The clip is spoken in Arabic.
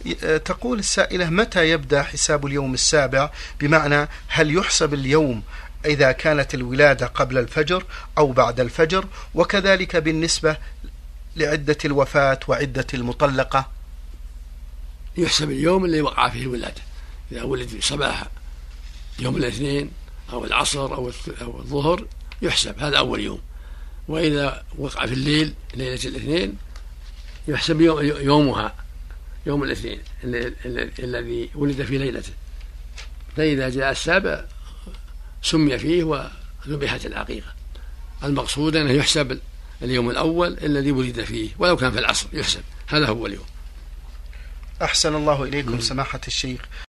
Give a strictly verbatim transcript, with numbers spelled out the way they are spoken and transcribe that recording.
تقول السائلة: متى يبدأ حساب اليوم السابع؟ بمعنى هل يحسب اليوم إذا كانت الولادة قبل الفجر أو بعد الفجر؟ وكذلك بالنسبة لعدة الوفاة وعدة المطلقة. يحسب اليوم اللي وقع فيه الولادة، إذا ولد صباح يوم الاثنين أو العصر أو الظهر يحسب هذا أول يوم. وإذا وقع في الليل ليلة الاثنين يحسب يومها يوم الاثنين الذي ولد في ليلته. فإذا جاء السابع سمي فيه وذبحت العقيقة. المقصود أنه يحسب اليوم الأول الذي ولد فيه ولو كان في العصر يحسب، هذا هو اليوم. أحسن الله إليكم سماحة الشيخ.